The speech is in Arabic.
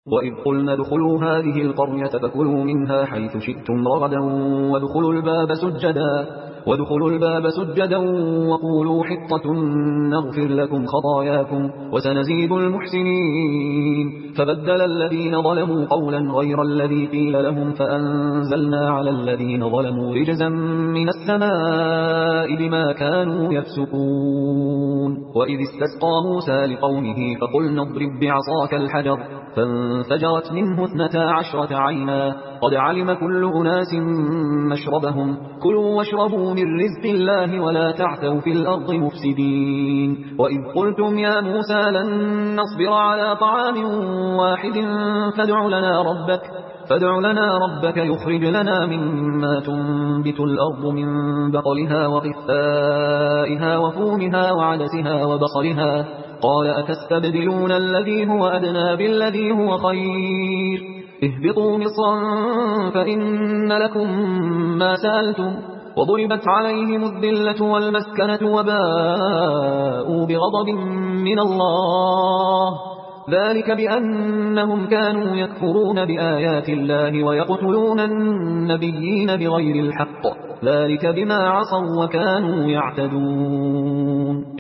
وإذ قلنا ادخلوا هذه القرية فكلوا منها حيث شئتم رغدا وادخلوا الباب سجدا وقولوا حطة نغفر لكم خطاياكم وسنزيد المحسنين. فبدل الذين ظلموا قولا غير الذي قيل لهم فأنزلنا على الذين ظلموا رجزا من السماء بما كانوا يفسقون. وإذ استسقى موسى لقومه فقلنا اضرب بعصاك الحجر فانفجرت منه 12 عينا قد علم كل أناس مشربهم كلوا واشربوا من رزق الله ولا تعثوا في الأرض مفسدين. وإذ قلتم يا موسى لن نصبر على طعام واحد فادع لنا ربك يخرج لنا مما تنبت الأرض من بقلها وقثائها وفومها وعدسها وبصلها قال أتستبدلون الذي هو أدنى بالذي هو خير اهبطوا مصرا فإن لكم ما سألتم وضربت عليهم الذلة والمسكنة وباءوا بغضب من الله ذلك بأنهم كانوا يكفرون بآيات الله ويقتلون النبيين بغير الحق ذلك بما عصوا وكانوا يعتدون.